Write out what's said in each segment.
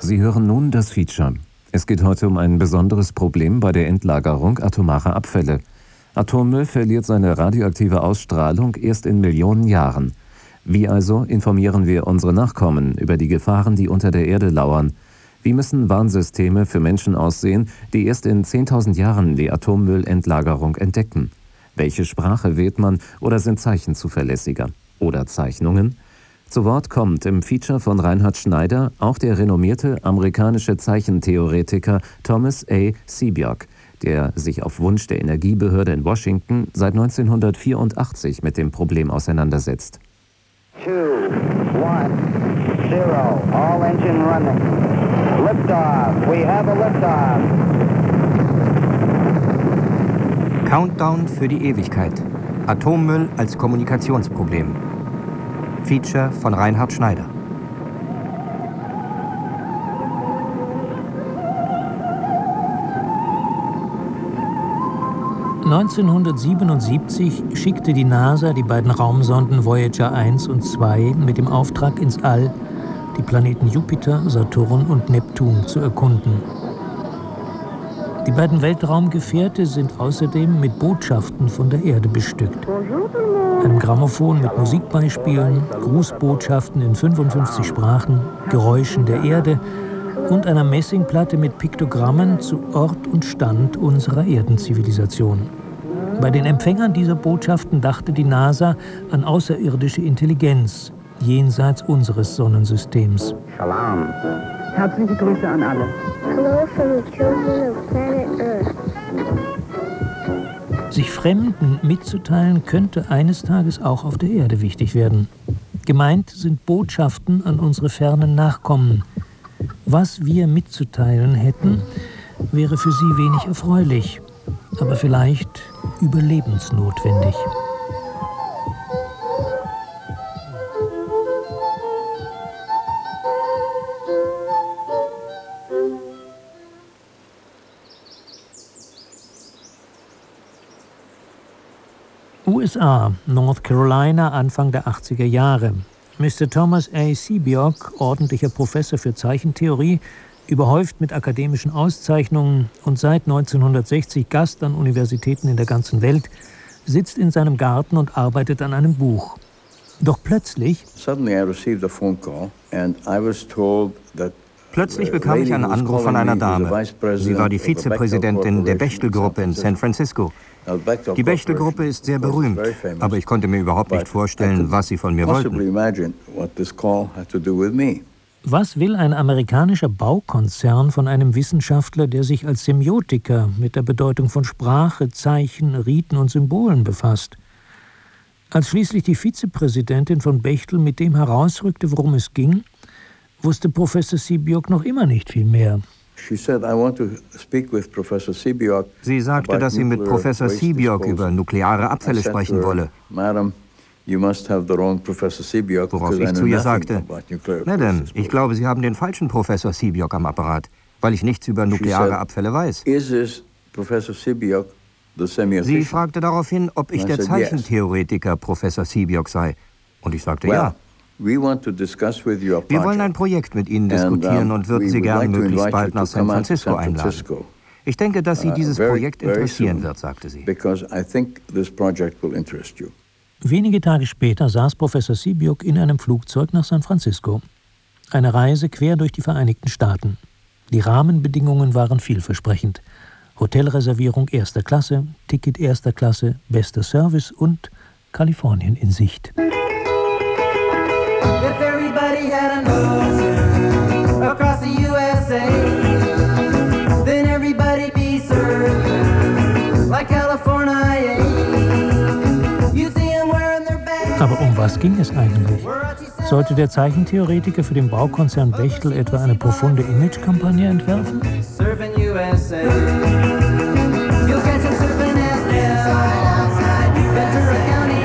Sie hören nun das Feature. Es geht heute um ein besonderes Problem bei der Endlagerung atomarer Abfälle. Atommüll verliert seine radioaktive Ausstrahlung erst in Millionen Jahren. Wie also informieren wir unsere Nachkommen über die Gefahren, die unter der Erde lauern? Wie müssen Warnsysteme für Menschen aussehen, die erst in 10.000 Jahren die Atommüllendlagerung entdecken? Welche Sprache wählt man oder sind Zeichen zuverlässiger? Oder Zeichnungen? Zu Wort kommt im Feature von Reinhard Schneider auch der renommierte amerikanische Zeichentheoretiker Thomas A. Seabiok, der sich auf Wunsch der Energiebehörde in Washington seit 1984 mit dem Problem auseinandersetzt. 2, 1, 0, all engine running. Liftoff, we have a liftoff. Countdown für die Ewigkeit. Atommüll als Kommunikationsproblem. Feature von Reinhard Schneider. (1977) schickte die NASA die beiden Raumsonden Voyager 1 und 2 mit dem Auftrag ins All, die Planeten Jupiter, Saturn und Neptun zu erkunden. Die beiden Weltraumgefährte sind außerdem mit Botschaften von der Erde bestückt. Einem Grammophon mit Musikbeispielen, Grußbotschaften in 55 Sprachen, Geräuschen der Erde und einer Messingplatte mit Piktogrammen zu Ort und Stand unserer Erdenzivilisation. Bei den Empfängern dieser Botschaften dachte die NASA an außerirdische Intelligenz jenseits unseres Sonnensystems. Salam. Herzliche Grüße an alle. Hello from the children of planet Earth. Sich Fremden mitzuteilen, könnte eines Tages auch auf der Erde wichtig werden. Gemeint sind Botschaften an unsere fernen Nachkommen. Was wir mitzuteilen hätten, wäre für sie wenig erfreulich, aber vielleicht überlebensnotwendig. USA, North Carolina, Anfang der 80er Jahre. Mr. Thomas A. Seabiok, ordentlicher Professor für Zeichentheorie, überhäuft mit akademischen Auszeichnungen und seit 1960 Gast an Universitäten in der ganzen Welt, sitzt in seinem Garten und arbeitet an einem Buch. Doch plötzlich bekam ich einen Anruf von einer Dame. Sie war die Vizepräsidentin der Bechtel-Gruppe in San Francisco. Die Bechtel-Gruppe ist sehr berühmt, aber ich konnte mir überhaupt nicht vorstellen, was sie von mir wollten. Was will ein amerikanischer Baukonzern von einem Wissenschaftler, der sich als Semiotiker mit der Bedeutung von Sprache, Zeichen, Riten und Symbolen befasst? Als schließlich die Vizepräsidentin von Bechtel mit dem herausrückte, worum es ging, wusste Professor Seabiok noch immer nicht viel mehr. Sie sagte, dass sie mit Professor Seabiok über nukleare Abfälle sprechen wolle. Worauf ich zu ihr sagte, Madame, ich glaube, Sie haben den falschen Professor Seabiok am Apparat, weil ich nichts über nukleare Abfälle weiß. Sie fragte daraufhin, ob ich der Zeichentheoretiker Professor Seabiok sei. Und ich sagte ja. Wir wollen ein Projekt mit Ihnen diskutieren und würden Sie gern möglichst bald nach San Francisco einladen. Ich denke, dass Sie dieses Projekt interessieren wird, sagte sie. Wenige Tage später saß Professor Seabiok in einem Flugzeug nach San Francisco. Eine Reise quer durch die Vereinigten Staaten. Die Rahmenbedingungen waren vielversprechend. Hotelreservierung erster Klasse, Ticket erster Klasse, bester Service und Kalifornien in Sicht. If everybody had a nose across the USA, then everybody'd be served like California. You'd see them wearing their bags. Aber um was ging es eigentlich? Sollte der Zeichentheoretiker für den Baukonzern Bechtel etwa eine profunde Imagekampagne entwerfen? Surfing USA. You'll catch them surfing at Ventura County.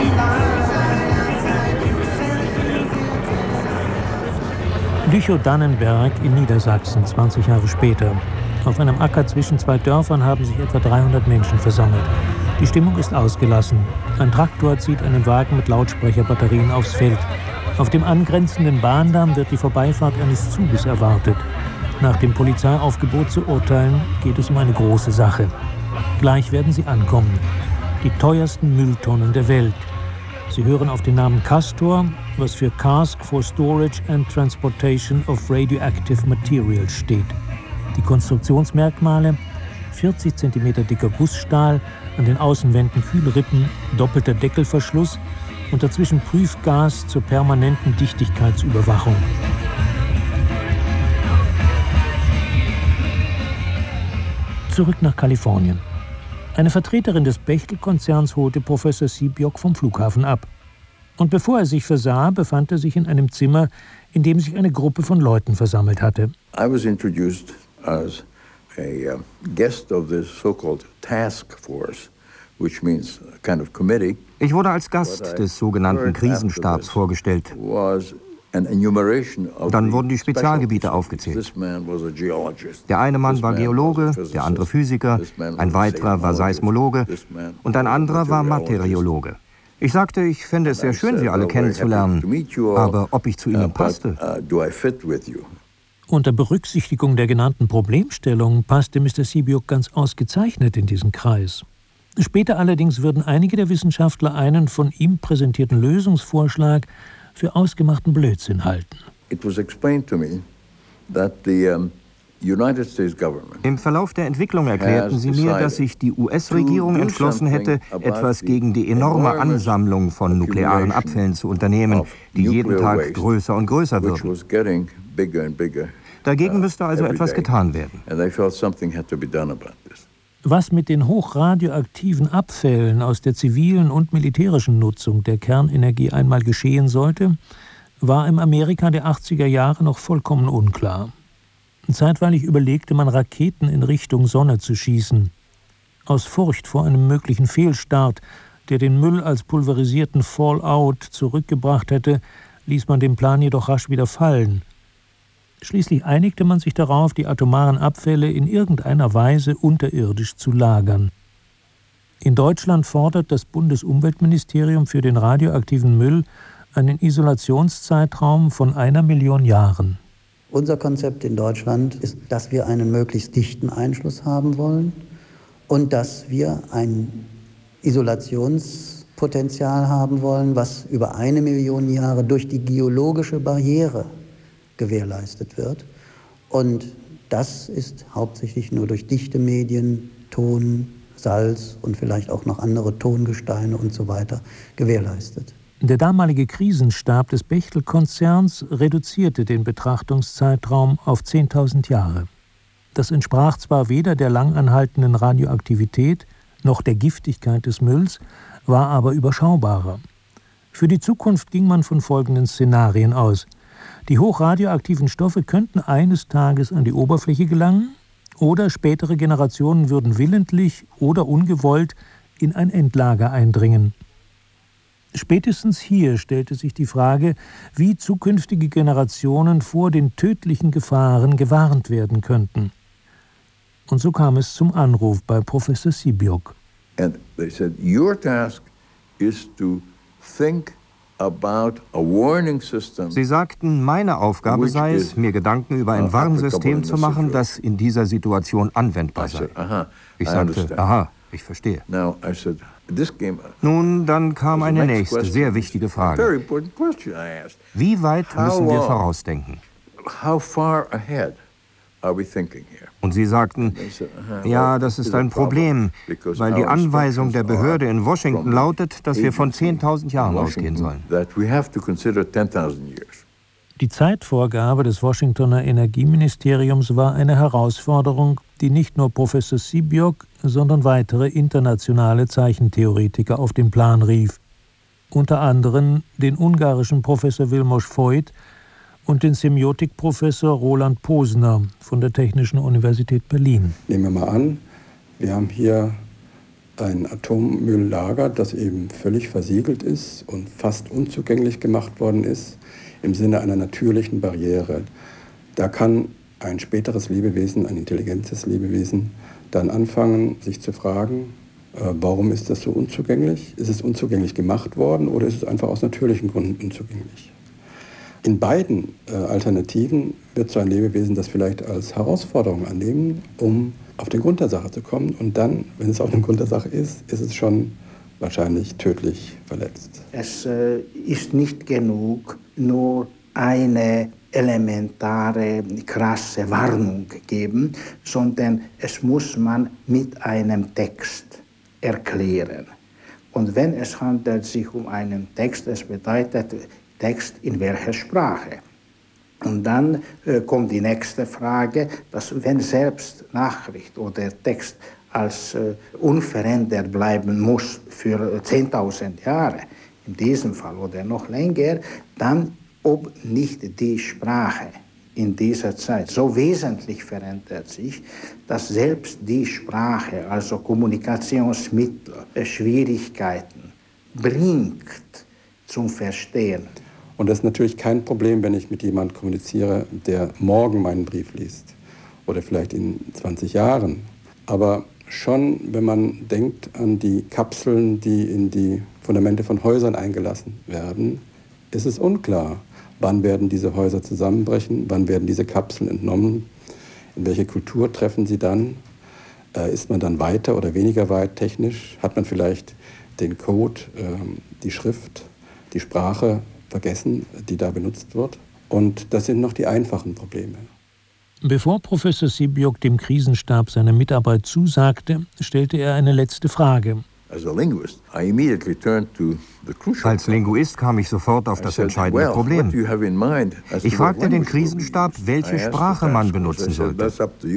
Lüchow-Dannenberg in Niedersachsen, 20 Jahre später. Auf einem Acker zwischen zwei Dörfern haben sich etwa 300 Menschen versammelt. Die Stimmung ist ausgelassen. Ein Traktor zieht einen Wagen mit Lautsprecherbatterien aufs Feld. Auf dem angrenzenden Bahndamm wird die Vorbeifahrt eines Zuges erwartet. Nach dem Polizeiaufgebot zu urteilen, geht es um eine große Sache. Gleich werden sie ankommen. Die teuersten Mülltonnen der Welt. Sie hören auf den Namen Castor, was für Cask for Storage and Transportation of Radioactive Materials steht. Die Konstruktionsmerkmale: 40 cm dicker Gussstahl, an den Außenwänden Kühlrippen, doppelter Deckelverschluss und dazwischen Prüfgas zur permanenten Dichtigkeitsüberwachung. Zurück nach Kalifornien. Eine Vertreterin des Bechtel-Konzerns holte Professor Seebiok vom Flughafen ab. Und bevor er sich versah, befand er sich in einem Zimmer, in dem sich eine Gruppe von Leuten versammelt hatte. I was introduced as a guest of this so-called task force, which means a kind of committee. Ich wurde als Gast des sogenannten Krisenstabs vorgestellt. Dann wurden die Spezialgebiete aufgezählt. Der eine Mann war Geologe, der andere Physiker, ein weiterer war Seismologe und ein anderer war Materiologe. Ich sagte, ich fände es sehr schön, Sie alle kennenzulernen, aber ob ich zu Ihnen passte? Unter Berücksichtigung der genannten Problemstellung passte Mr. Seebiok ganz ausgezeichnet in diesen Kreis. Später allerdings würden einige der Wissenschaftler einen von ihm präsentierten Lösungsvorschlag für ausgemachten Blödsinn halten. Im Verlauf der Entwicklung erklärten sie mir, dass sich die US-Regierung entschlossen hätte, etwas gegen die enorme Ansammlung von nuklearen Abfällen zu unternehmen, die jeden Tag größer und größer würden. Dagegen müsste also etwas getan werden. Was mit den hochradioaktiven Abfällen aus der zivilen und militärischen Nutzung der Kernenergie einmal geschehen sollte, war im Amerika der 80er Jahre noch vollkommen unklar. Zeitweilig überlegte man, Raketen in Richtung Sonne zu schießen. Aus Furcht vor einem möglichen Fehlstart, der den Müll als pulverisierten Fallout zurückgebracht hätte, ließ man den Plan jedoch rasch wieder fallen. Schließlich einigte man sich darauf, die atomaren Abfälle in irgendeiner Weise unterirdisch zu lagern. In Deutschland fordert das Bundesumweltministerium für den radioaktiven Müll einen Isolationszeitraum von 1 Million Jahren. Unser Konzept in Deutschland ist, dass wir einen möglichst dichten Einschluss haben wollen und dass wir ein Isolationspotenzial haben wollen, was über 1 Million Jahre durch die geologische Barriere gewährleistet wird. Und das ist hauptsächlich nur durch dichte Medien, Ton, Salz und vielleicht auch noch andere Tongesteine und so weiter gewährleistet. Der damalige Krisenstab des Bechtel-Konzerns reduzierte den Betrachtungszeitraum auf 10.000 Jahre. Das entsprach zwar weder der langanhaltenden Radioaktivität noch der Giftigkeit des Mülls, war aber überschaubarer. Für die Zukunft ging man von folgenden Szenarien aus. Die hochradioaktiven Stoffe könnten eines Tages an die Oberfläche gelangen oder spätere Generationen würden willentlich oder ungewollt in ein Endlager eindringen. Spätestens hier stellte sich die Frage, wie zukünftige Generationen vor den tödlichen Gefahren gewarnt werden könnten. Und so kam es zum Anruf bei Professor Seebiok. And they said, your task is to think about a warning system. Sie sagten, meine Aufgabe sei es, mir Gedanken über ein Warnsystem zu machen, das in dieser Situation anwendbar sei. Ich sagte, aha, ich verstehe. Nun, dann kam eine nächste, sehr wichtige Frage. Wie weit müssen wir vorausdenken? Und sie sagten, ja, das ist ein Problem, weil die Anweisung der Behörde in Washington lautet, dass wir von 10.000 Jahren ausgehen sollen. Die Zeitvorgabe des Washingtoner Energieministeriums war eine Herausforderung, die nicht nur Professor Seebiok, sondern weitere internationale Zeichentheoretiker auf den Plan rief. Unter anderem den ungarischen Professor Vilmos Voit und den Semiotikprofessor Roland Posner von der Technischen Universität Berlin. Nehmen wir mal an, wir haben hier ein Atommülllager, das eben völlig versiegelt ist und fast unzugänglich gemacht worden ist, im Sinne einer natürlichen Barriere. Da kann ein späteres Lebewesen, ein intelligentes Lebewesen, dann anfangen, sich zu fragen, warum ist das so unzugänglich? Ist es unzugänglich gemacht worden oder ist es einfach aus natürlichen Gründen unzugänglich? In beiden Alternativen wird so ein Lebewesen das vielleicht als Herausforderung annehmen, um auf den Grund der Sache zu kommen. Und dann, wenn es auf den Grund der Sache ist, ist es schon wahrscheinlich tödlich verletzt. Es ist nicht genug, nur eine elementare, krasse Warnung geben, sondern es muss man mit einem Text erklären. Und wenn es handelt sich um einen Text, es bedeutet Text in welcher Sprache. Und dann kommt die nächste Frage, dass wenn selbst Nachricht oder Text als unverändert bleiben muss für 10.000 Jahre, in diesem Fall oder noch länger, dann ob nicht die Sprache in dieser Zeit so wesentlich verändert sich, dass selbst die Sprache, also Kommunikationsmittel, Schwierigkeiten bringt zum Verstehen. Und das ist natürlich kein Problem, wenn ich mit jemandem kommuniziere, der morgen meinen Brief liest oder vielleicht in 20 Jahren. Aber schon, wenn man denkt an die Kapseln, die in die Fundamente von Häusern eingelassen werden, ist es unklar, wann werden diese Häuser zusammenbrechen, wann werden diese Kapseln entnommen, in welche Kultur treffen sie dann, ist man dann weiter oder weniger weit technisch, hat man vielleicht den Code, die Schrift, die Sprache vergessen, die da benutzt wird. Und das sind noch die einfachen Probleme. Bevor Professor Sibiok dem Krisenstab seine Mitarbeit zusagte, stellte er eine letzte Frage. Als Linguist kam ich sofort auf das entscheidende Problem. Ich fragte den Krisenstab, welche Sprache man benutzen sollte.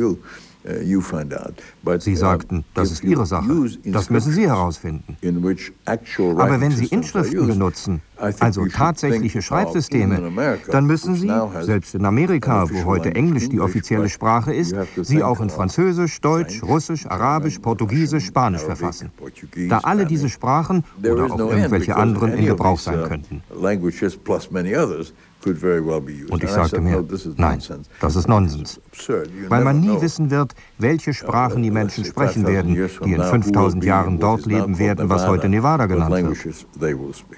Sie sagten, das ist Ihre Sache, das müssen Sie herausfinden. Aber wenn Sie Inschriften benutzen, also tatsächliche Schreibsysteme, dann müssen Sie, selbst in Amerika, wo heute Englisch die offizielle Sprache ist, sie auch in Französisch, Deutsch, Russisch, Arabisch, Portugiesisch, Spanisch verfassen. Da alle diese Sprachen oder auch irgendwelche anderen in Gebrauch sein könnten. Und ich sagte mir, nein, das ist Nonsens. Weil man nie wissen wird, welche Sprachen die Menschen sprechen werden, die in 5000 Jahren dort leben werden, was heute Nevada genannt wird.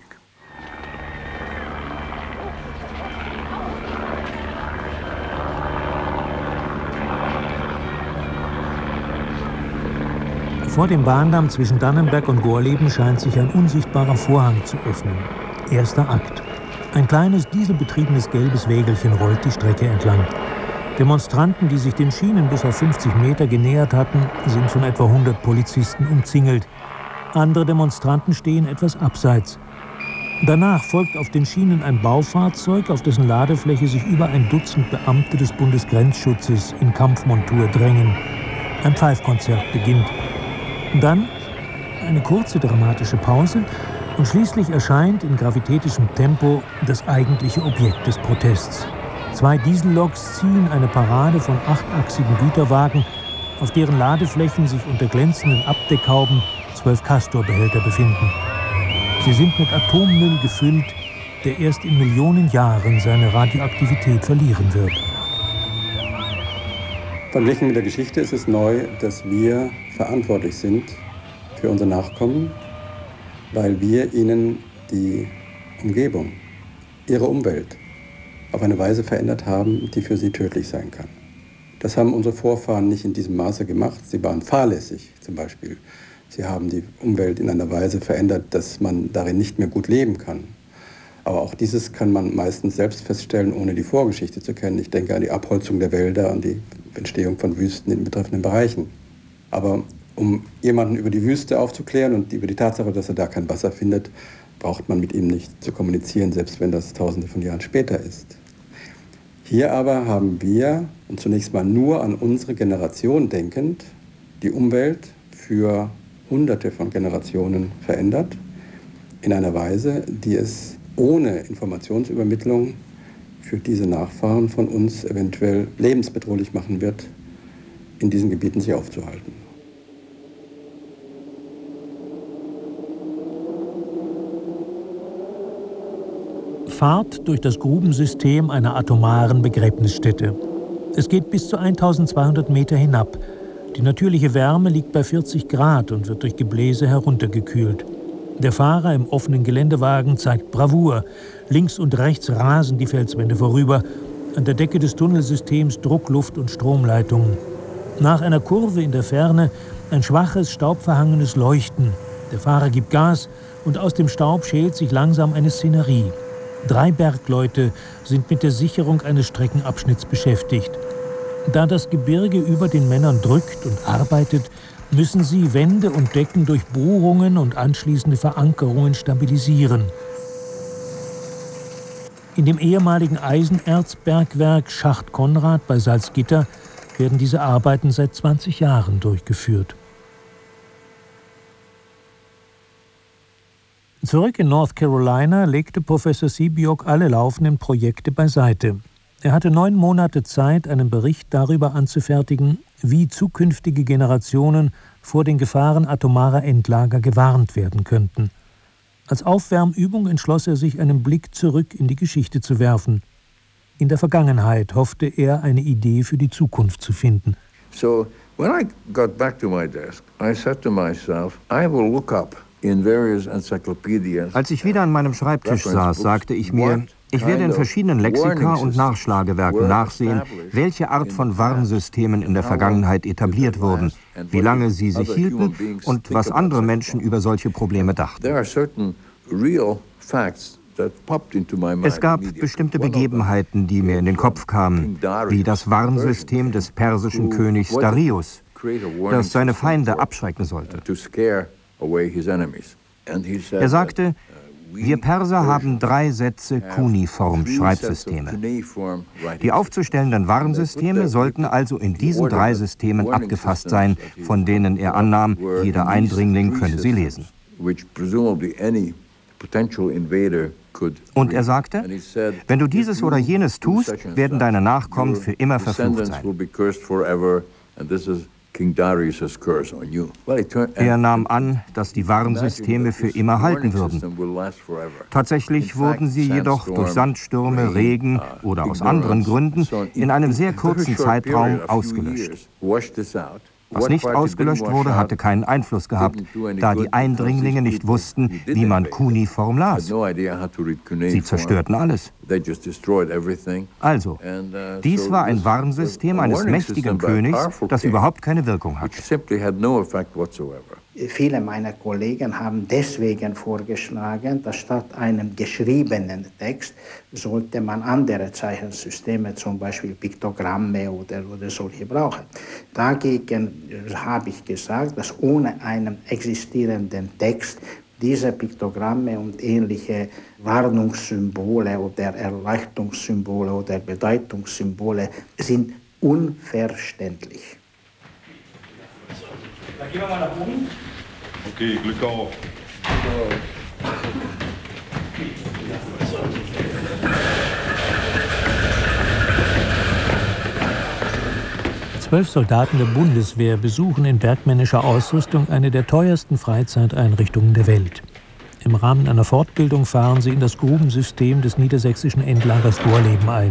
Vor dem Bahndamm zwischen Dannenberg und Gorleben scheint sich ein unsichtbarer Vorhang zu öffnen. Erster Akt. Ein kleines dieselbetriebenes gelbes Wägelchen rollt die Strecke entlang. Demonstranten, die sich den Schienen bis auf 50 Meter genähert hatten, sind von etwa 100 Polizisten umzingelt. Andere Demonstranten stehen etwas abseits. Danach folgt auf den Schienen ein Baufahrzeug, auf dessen Ladefläche sich über ein Dutzend Beamte des Bundesgrenzschutzes in Kampfmontur drängen. Ein Pfeifkonzert beginnt. Dann eine kurze dramatische Pause und schließlich erscheint in gravitätischem Tempo das eigentliche Objekt des Protests. 2 Dieselloks ziehen eine Parade von 8-achsigen Güterwagen, auf deren Ladeflächen sich unter glänzenden Abdeckhauben 12 Castor-Behälter befinden. Sie sind mit Atommüll gefüllt, der erst in Millionen Jahren seine Radioaktivität verlieren wird. Verglichen mit der Geschichte ist es neu, dass wir verantwortlich sind für unsere Nachkommen, weil wir ihnen die Umgebung, ihre Umwelt auf eine Weise verändert haben, die für sie tödlich sein kann. Das haben unsere Vorfahren nicht in diesem Maße gemacht. Sie waren fahrlässig zum Beispiel. Sie haben die Umwelt in einer Weise verändert, dass man darin nicht mehr gut leben kann. Aber auch dieses kann man meistens selbst feststellen, ohne die Vorgeschichte zu kennen. Ich denke an die Abholzung der Wälder und die Entstehung von Wüsten in betreffenden Bereichen. Aber um jemanden über die Wüste aufzuklären und über die Tatsache, dass er da kein Wasser findet, braucht man mit ihm nicht zu kommunizieren, selbst wenn das Tausende von Jahren später ist. Hier aber haben wir, und zunächst mal nur an unsere Generation denkend, die Umwelt für Hunderte von Generationen verändert, in einer Weise, die es ohne Informationsübermittlung für diese Nachfahren von uns eventuell lebensbedrohlich machen wird, in diesen Gebieten sich aufzuhalten. Fahrt durch das Grubensystem einer atomaren Begräbnisstätte. Es geht bis zu 1200 Meter hinab. Die natürliche Wärme liegt bei 40 Grad und wird durch Gebläse heruntergekühlt. Der Fahrer im offenen Geländewagen zeigt Bravour. Links und rechts rasen die Felswände vorüber. An der Decke des Tunnelsystems Druck, Luft und Stromleitungen. Nach einer Kurve in der Ferne ein schwaches, staubverhangenes Leuchten. Der Fahrer gibt Gas und aus dem Staub schält sich langsam eine Szenerie. 3 Bergleute sind mit der Sicherung eines Streckenabschnitts beschäftigt. Da das Gebirge über den Männern drückt und arbeitet, müssen sie Wände und Decken durch Bohrungen und anschließende Verankerungen stabilisieren. In dem ehemaligen Eisenerzbergwerk Schacht Konrad bei Salzgitter werden diese Arbeiten seit 20 Jahren durchgeführt. Zurück in North Carolina legte Professor Seebiok alle laufenden Projekte beiseite. Er hatte 9 Monate Zeit, einen Bericht darüber anzufertigen, wie zukünftige Generationen vor den Gefahren atomarer Endlager gewarnt werden könnten. Als Aufwärmübung entschloss er sich, einen Blick zurück in die Geschichte zu werfen. In der Vergangenheit hoffte er, eine Idee für die Zukunft zu finden. So, when I got back to my desk, I said to myself, I will look up in various encyclopedias. Als ich wieder an meinem Schreibtisch saß, sagte ich mir, ich werde in verschiedenen Lexika und Nachschlagewerken nachsehen, welche Art von Warnsystemen in der Vergangenheit etabliert wurden, wie lange sie sich hielten und was andere Menschen über solche Probleme dachten. Es gab bestimmte Begebenheiten, die mir in den Kopf kamen, wie das Warnsystem des persischen Königs Darius, das seine Feinde abschrecken sollte. Er sagte, wir Perser haben 3 Sätze Cuneiform-Schreibsysteme. Die aufzustellenden Warnsysteme sollten also in diesen 3 Systemen abgefasst sein, von denen er annahm, jeder Eindringling könne sie lesen. Und er sagte, wenn du dieses oder jenes tust, werden deine Nachkommen für immer verflucht sein. Er nahm an, dass die Warnsysteme für immer halten würden. Tatsächlich wurden sie jedoch durch Sandstürme, Regen oder aus anderen Gründen in einem sehr kurzen Zeitraum ausgelöscht. Was nicht ausgelöscht wurde, hatte keinen Einfluss gehabt, da die Eindringlinge nicht wussten, wie man Cuneiform las. Sie zerstörten alles. Also, dies war ein Warnsystem eines mächtigen Königs, das überhaupt keine Wirkung hatte. Viele meiner Kollegen haben deswegen vorgeschlagen, dass statt einem geschriebenen Text sollte man andere Zeichensysteme, zum Beispiel Piktogramme oder solche brauchen. Dagegen habe ich gesagt, dass ohne einen existierenden Text diese Piktogramme und ähnliche Warnungssymbole oder Erleuchtungssymbole oder Bedeutungssymbole sind unverständlich. Dann gehen wir mal nach oben. Okay, Glück auf. 12 Soldaten der Bundeswehr besuchen in bergmännischer Ausrüstung eine der teuersten Freizeiteinrichtungen der Welt. Im Rahmen einer Fortbildung fahren sie in das Grubensystem des niedersächsischen Endlagers Gorleben ein.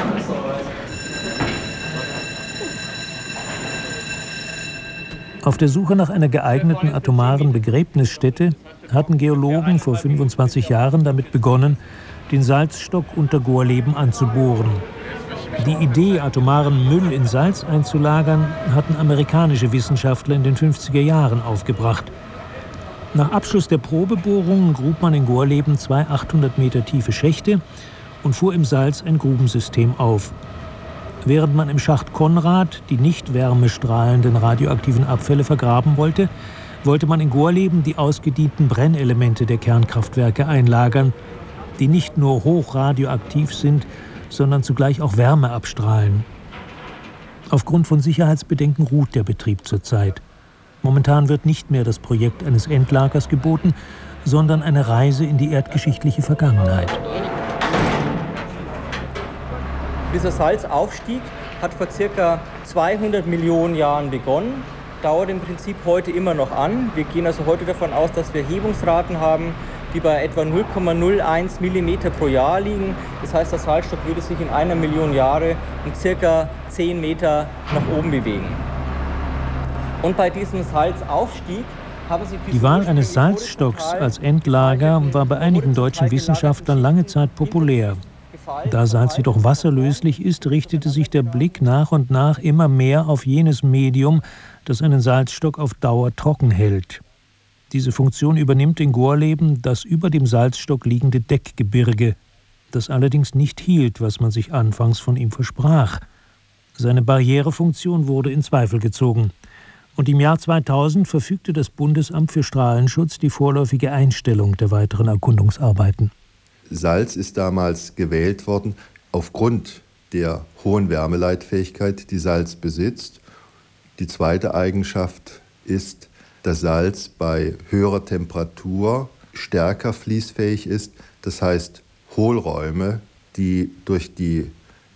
Auf der Suche nach einer geeigneten atomaren Begräbnisstätte hatten Geologen vor 25 Jahren damit begonnen, den Salzstock unter Gorleben anzubohren. Die Idee, atomaren Müll in Salz einzulagern, hatten amerikanische Wissenschaftler in den 50er Jahren aufgebracht. Nach Abschluss der Probebohrungen grub man in Gorleben 2 800 Meter tiefe Schächte und fuhr im Salz ein Grubensystem auf. Während man im Schacht Konrad die nicht wärmestrahlenden radioaktiven Abfälle vergraben wollte, wollte man in Gorleben die ausgedienten Brennelemente der Kernkraftwerke einlagern, die nicht nur hochradioaktiv sind, sondern zugleich auch Wärme abstrahlen. Aufgrund von Sicherheitsbedenken ruht der Betrieb zurzeit. Momentan wird nicht mehr das Projekt eines Endlagers geboten, sondern eine Reise in die erdgeschichtliche Vergangenheit. Dieser Salzaufstieg hat vor ca. 200 Millionen Jahren begonnen, dauert im Prinzip heute immer noch an. Wir gehen also heute davon aus, dass wir Hebungsraten haben, die bei etwa 0,01 mm pro Jahr liegen. Das heißt, der Salzstock würde sich in 1 Million Jahre um ca. 10 Meter nach oben bewegen. Und bei diesem Salzaufstieg Die Wahl eines Salzstocks als Endlager war bei einigen deutschen Wissenschaftlern lange Zeit populär. Da Salz jedoch wasserlöslich ist, richtete sich der Blick nach und nach immer mehr auf jenes Medium, das einen Salzstock auf Dauer trocken hält. Diese Funktion übernimmt in Gorleben das über dem Salzstock liegende Deckgebirge, das allerdings nicht hielt, was man sich anfangs von ihm versprach. Seine Barrierefunktion wurde in Zweifel gezogen. Und im Jahr 2000 verfügte das Bundesamt für Strahlenschutz die vorläufige Einstellung der weiteren Erkundungsarbeiten. Salz ist damals gewählt worden aufgrund der hohen Wärmeleitfähigkeit, die Salz besitzt. Die zweite Eigenschaft ist, dass Salz bei höherer Temperatur stärker fließfähig ist. Das heißt, Hohlräume, die durch die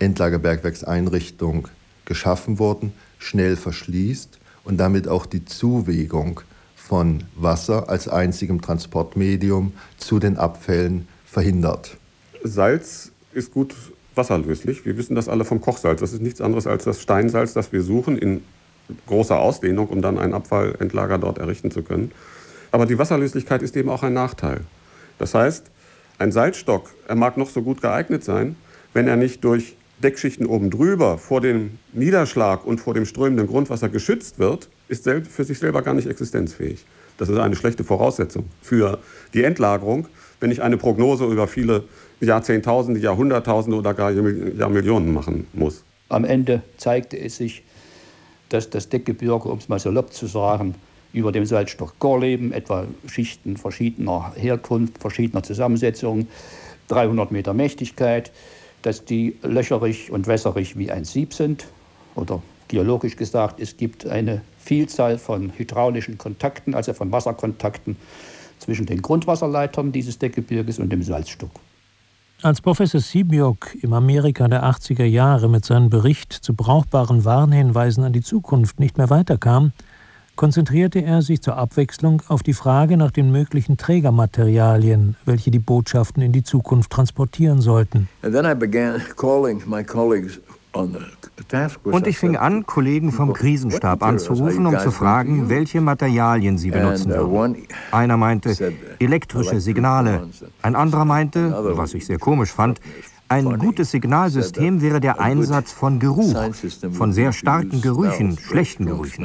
Endlagerbergwerkseinrichtung geschaffen wurden, schnell verschließt und damit auch die Zuwegung von Wasser als einzigem Transportmedium zu den Abfällen verhindert. Salz ist gut wasserlöslich. Wir wissen das alle vom Kochsalz. Das ist nichts anderes als das Steinsalz, das wir suchen in großer Ausdehnung, um dann ein Abfallendlager dort errichten zu können. Aber die Wasserlöslichkeit ist eben auch ein Nachteil. Das heißt, ein Salzstock, er mag noch so gut geeignet sein, wenn er nicht durch Deckschichten oben drüber vor dem Niederschlag und vor dem strömenden Grundwasser geschützt wird, ist für sich selber gar nicht existenzfähig. Das ist eine schlechte Voraussetzung für die Endlagerung, wenn ich eine Prognose über viele Jahrzehntausende, Jahrhunderttausende oder gar Jahrmillionen machen muss. Am Ende zeigte es sich, dass das Deckgebirge, um es mal salopp zu sagen, über dem Salzstock Gorleben, etwa Schichten verschiedener Herkunft, verschiedener Zusammensetzung, 300 Meter Mächtigkeit, dass die löcherig und wässerig wie ein Sieb sind. Oder geologisch gesagt, es gibt eine Vielzahl von hydraulischen Kontakten, also von Wasserkontakten zwischen den Grundwasserleitern dieses Deckgebirges und dem Salzstock. Als Professor Siebiok im Amerika der 80er Jahre mit seinem Bericht zu brauchbaren Warnhinweisen an die Zukunft nicht mehr weiterkam, konzentrierte er sich zur Abwechslung auf die Frage nach den möglichen Trägermaterialien, welche die Botschaften in die Zukunft transportieren sollten. Und ich fing an, Kollegen vom Krisenstab anzurufen, um zu fragen, welche Materialien sie benutzen würden. Einer meinte, elektrische Signale. Ein anderer meinte, was ich sehr komisch fand, ein gutes Signalsystem wäre der Einsatz von Geruch, von sehr starken Gerüchen, schlechten Gerüchen.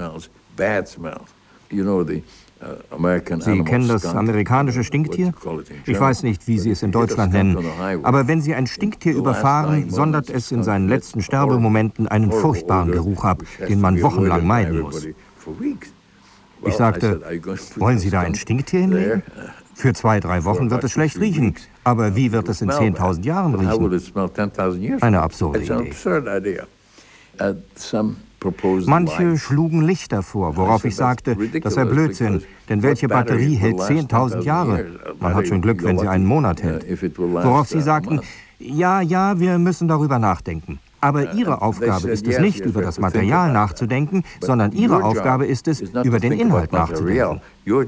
Sie kennen das amerikanische Stinktier? Ich weiß nicht, wie Sie es in Deutschland nennen. Aber wenn Sie ein Stinktier überfahren, sondert es in seinen letzten Sterbemomenten einen furchtbaren Geruch ab, den man wochenlang meiden muss. Ich sagte, wollen Sie da ein Stinktier hinlegen? Für 2-3 Wochen wird es schlecht riechen. Aber wie wird es in 10.000 Jahren riechen? Eine absurde Idee. Manche schlugen Lichter vor, worauf ich sagte, das sei Blödsinn, denn welche Batterie hält 10.000 Jahre? Man hat schon Glück, wenn sie einen Monat hält. Worauf sie sagten, ja, wir müssen darüber nachdenken. Aber Ihre Aufgabe ist es nicht, über das Material nachzudenken, sondern Ihre Aufgabe ist es, über den Inhalt nachzudenken.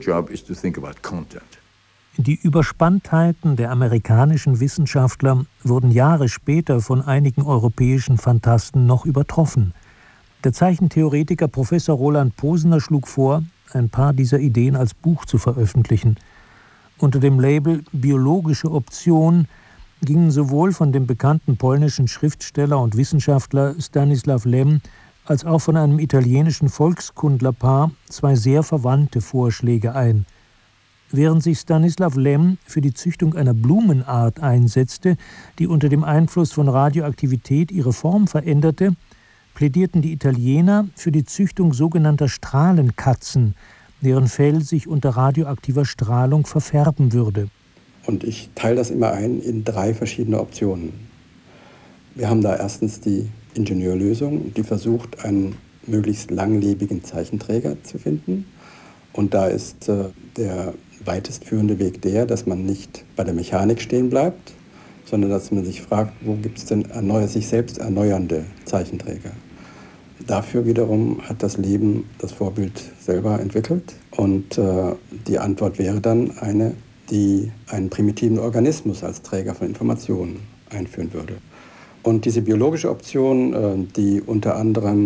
Die Überspanntheiten der amerikanischen Wissenschaftler wurden Jahre später von einigen europäischen Phantasten noch übertroffen. Der Zeichentheoretiker Professor Roland Posener schlug vor, ein paar dieser Ideen als Buch zu veröffentlichen. Unter dem Label »Biologische Option« gingen sowohl von dem bekannten polnischen Schriftsteller und Wissenschaftler Stanisław Lem als auch von einem italienischen Volkskundlerpaar 2 sehr verwandte Vorschläge ein. Während sich Stanisław Lem für die Züchtung einer Blumenart einsetzte, die unter dem Einfluss von Radioaktivität ihre Form veränderte, plädierten die Italiener für die Züchtung sogenannter Strahlenkatzen, deren Fell sich unter radioaktiver Strahlung verfärben würde. Und ich teile das immer ein in 3 verschiedene Optionen. Wir haben da erstens die Ingenieurlösung, die versucht, einen möglichst langlebigen Zeichenträger zu finden. Und da ist der weitestführende Weg der, dass man nicht bei der Mechanik stehen bleibt, sondern dass man sich fragt, wo gibt es denn sich selbst erneuernde Zeichenträger. Dafür wiederum hat das Leben das Vorbild selber entwickelt. Und die Antwort wäre dann eine, die einen primitiven Organismus als Träger von Informationen einführen würde. Und diese biologische Option, die unter anderem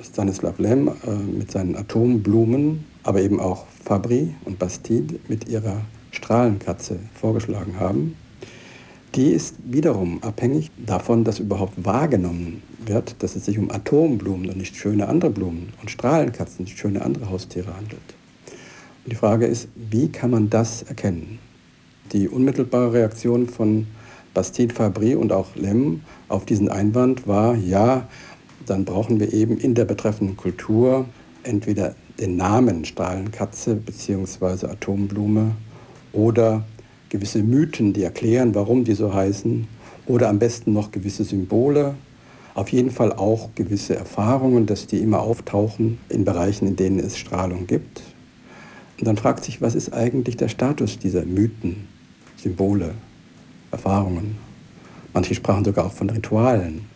Stanislav Lem mit seinen Atomblumen, aber eben auch Fabry und Bastide mit ihrer Strahlenkatze vorgeschlagen haben, die ist wiederum abhängig davon, dass überhaupt wahrgenommen wird, dass es sich um Atomblumen und nicht schöne andere Blumen und Strahlenkatzen, nicht schöne andere Haustiere handelt. Und die Frage ist, wie kann man das erkennen? Die unmittelbare Reaktion von Bastide, Fabry und auch Lem auf diesen Einwand war, ja, dann brauchen wir eben in der betreffenden Kultur entweder den Namen Strahlenkatze bzw. Atomblume oder gewisse Mythen, die erklären, warum die so heißen, oder am besten noch gewisse Symbole, auf jeden Fall auch gewisse Erfahrungen, dass die immer auftauchen in Bereichen, in denen es Strahlung gibt. Und dann fragt sich, was ist eigentlich der Status dieser Mythen, Symbole, Erfahrungen? Manche sprachen sogar auch von Ritualen.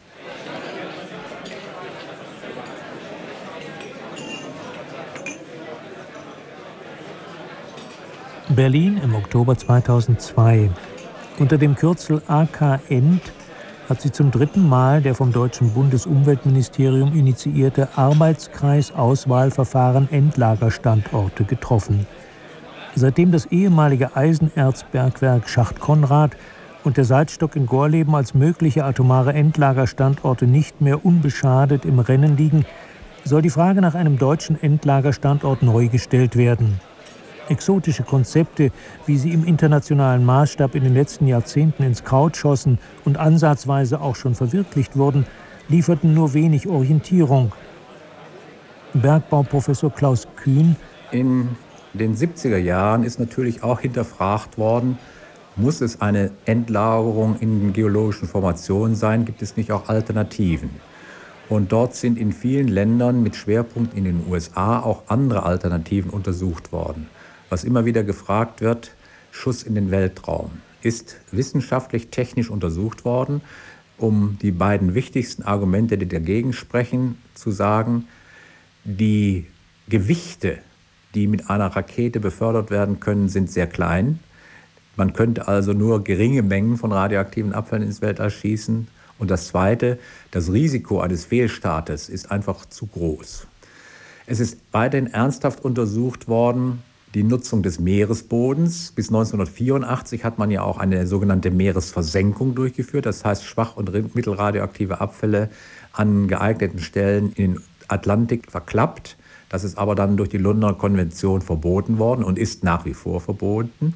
Berlin im Oktober 2002. Unter dem Kürzel AK-End hat sie zum 3. Mal der vom deutschen Bundesumweltministerium initiierte Arbeitskreis-Auswahlverfahren Endlagerstandorte getroffen. Seitdem das ehemalige Eisenerzbergwerk Schacht Konrad und der Salzstock in Gorleben als mögliche atomare Endlagerstandorte nicht mehr unbeschadet im Rennen liegen, soll die Frage nach einem deutschen Endlagerstandort neu gestellt werden. Exotische Konzepte, wie sie im internationalen Maßstab in den letzten Jahrzehnten ins Kraut schossen und ansatzweise auch schon verwirklicht wurden, lieferten nur wenig Orientierung. Bergbauprofessor Klaus Kühn: In den 70er Jahren ist natürlich auch hinterfragt worden, muss es eine Endlagerung in den geologischen Formationen sein, gibt es nicht auch Alternativen? Und dort sind in vielen Ländern mit Schwerpunkt in den USA auch andere Alternativen untersucht worden. Was immer wieder gefragt wird, Schuss in den Weltraum, ist wissenschaftlich technisch untersucht worden, um die beiden wichtigsten Argumente, die dagegen sprechen, zu sagen: Die Gewichte, die mit einer Rakete befördert werden können, sind sehr klein. Man könnte also nur geringe Mengen von radioaktiven Abfällen ins Weltall schießen. Und das Zweite, das Risiko eines Fehlstartes ist einfach zu groß. Es ist weiterhin ernsthaft untersucht worden, die Nutzung des Meeresbodens. Bis 1984 hat man ja auch eine sogenannte Meeresversenkung durchgeführt. Das heißt, schwach- und mittelradioaktive Abfälle an geeigneten Stellen in den Atlantik verklappt. Das ist aber dann durch die Londoner Konvention verboten worden und ist nach wie vor verboten.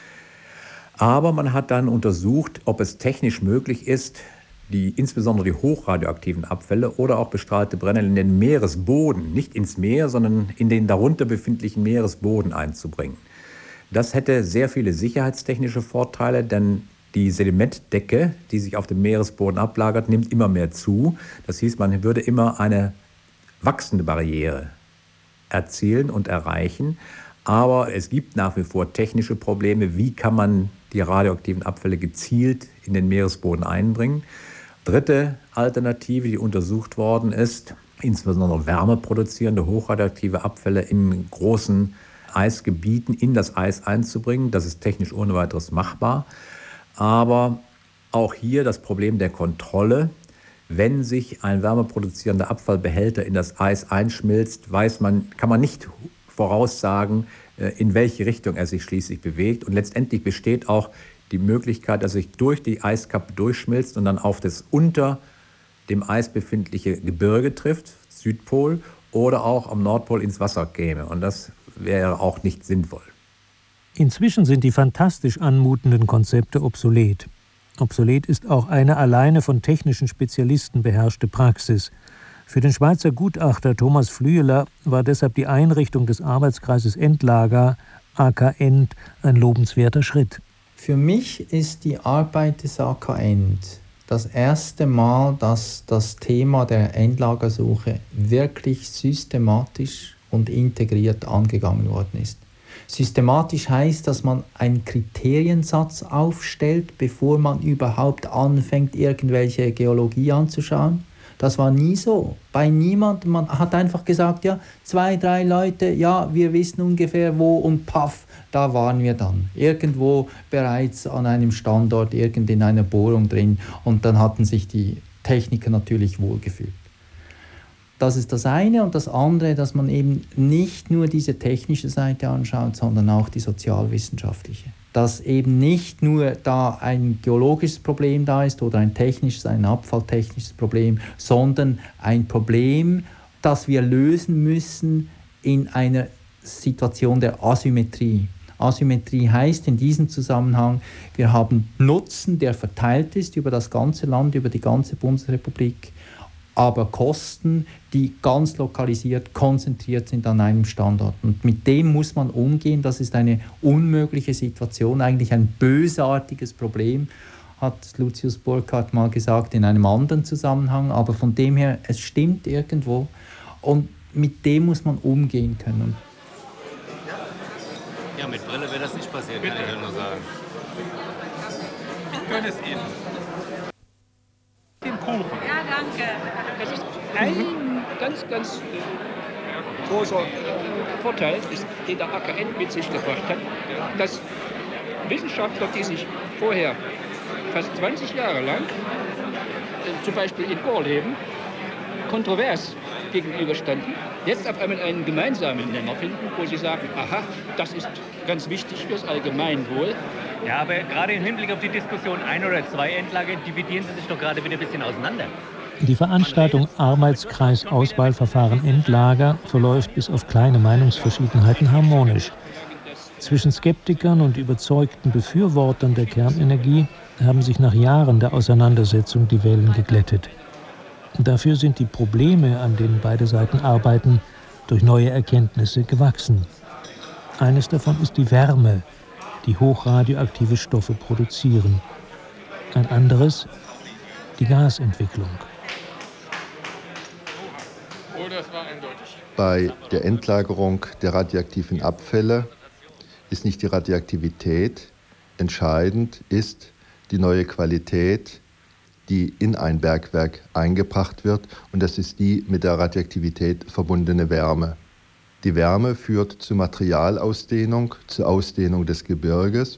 Aber man hat dann untersucht, ob es technisch möglich ist, insbesondere die hochradioaktiven Abfälle oder auch bestrahlte Brennel in den Meeresboden, nicht ins Meer, sondern in den darunter befindlichen Meeresboden einzubringen. Das hätte sehr viele sicherheitstechnische Vorteile, denn die Sedimentdecke, die sich auf dem Meeresboden ablagert, nimmt immer mehr zu. Das hieß, man würde immer eine wachsende Barriere erzielen und erreichen. Aber es gibt nach wie vor technische Probleme. Wie kann man die radioaktiven Abfälle gezielt in den Meeresboden einbringen? Dritte Alternative, die untersucht worden ist, insbesondere wärmeproduzierende hochradioaktive Abfälle in großen Eisgebieten in das Eis einzubringen. Das ist technisch ohne weiteres machbar. Aber auch hier das Problem der Kontrolle. Wenn sich ein wärmeproduzierender Abfallbehälter in das Eis einschmilzt, kann man nicht voraussagen, in welche Richtung er sich schließlich bewegt. Und letztendlich besteht auch die Möglichkeit, dass er sich durch die Eiskappe durchschmilzt und dann auf das unter dem Eis befindliche Gebirge trifft, Südpol, oder auch am Nordpol ins Wasser käme. Und das wäre auch nicht sinnvoll. Inzwischen sind die fantastisch anmutenden Konzepte obsolet. Obsolet ist auch eine alleine von technischen Spezialisten beherrschte Praxis. Für den Schweizer Gutachter Thomas Flüeler war deshalb die Einrichtung des Arbeitskreises Endlager, AK-End, ein lobenswerter Schritt. Für mich ist die Arbeit des AK-End das erste Mal, dass das Thema der Endlagersuche wirklich systematisch und integriert angegangen worden ist. Systematisch heißt, dass man einen Kriteriensatz aufstellt, bevor man überhaupt anfängt, irgendwelche Geologie anzuschauen. Das war nie so. Bei niemandem. Man hat einfach gesagt, ja, 2, 3 Leute, ja, wir wissen ungefähr wo, und paff, da waren wir dann. Irgendwo bereits an einem Standort, irgend in einer Bohrung drin, und dann hatten sich die Techniker natürlich wohlgefühlt. Das ist das eine. Und das andere, dass man eben nicht nur diese technische Seite anschaut, sondern auch die sozialwissenschaftliche. Dass eben nicht nur da ein geologisches Problem da ist oder ein technisches, ein abfalltechnisches Problem, sondern ein Problem, das wir lösen müssen in einer Situation der Asymmetrie. Asymmetrie heißt in diesem Zusammenhang, wir haben Nutzen, der verteilt ist über das ganze Land, über die ganze Bundesrepublik, aber Kosten, die ganz lokalisiert, konzentriert sind an einem Standort. Und mit dem muss man umgehen. Das ist eine unmögliche Situation, eigentlich ein bösartiges Problem, hat Lucius Burckhardt mal gesagt in einem anderen Zusammenhang. Aber von dem her, es stimmt irgendwo. Und mit dem muss man umgehen können. Ja, mit Brille wäre das nicht passiert, kann ich nur sagen. Ich gönne es Ihnen. Den Kuchen. Ja, danke. Das ist ein ganz großer Vorteil, den der AKN mit sich gebracht hat, dass Wissenschaftler, die sich vorher fast 20 Jahre lang, zum Beispiel in Gorleben, kontrovers gegenüberstanden, jetzt auf einmal einen gemeinsamen Nenner finden, wo sie sagen, aha, das ist ganz wichtig fürs Allgemeinwohl. Ja, aber gerade im Hinblick auf die Diskussion 1 oder 2 Endlager dividieren Sie sich doch gerade wieder ein bisschen auseinander. Die Veranstaltung Arbeitskreis Auswahlverfahren Endlager verläuft bis auf kleine Meinungsverschiedenheiten harmonisch. Zwischen Skeptikern und überzeugten Befürwortern der Kernenergie haben sich nach Jahren der Auseinandersetzung die Wellen geglättet. Dafür sind die Probleme, an denen beide Seiten arbeiten, durch neue Erkenntnisse gewachsen. Eines davon ist die Wärme, die hochradioaktive Stoffe produzieren. Ein anderes, die Gasentwicklung. Bei der Endlagerung der radioaktiven Abfälle ist nicht die Radioaktivität entscheidend, ist die neue Qualität, die in ein Bergwerk eingebracht wird, und das ist die mit der Radioaktivität verbundene Wärme. Die Wärme führt zur Materialausdehnung, zur Ausdehnung des Gebirges.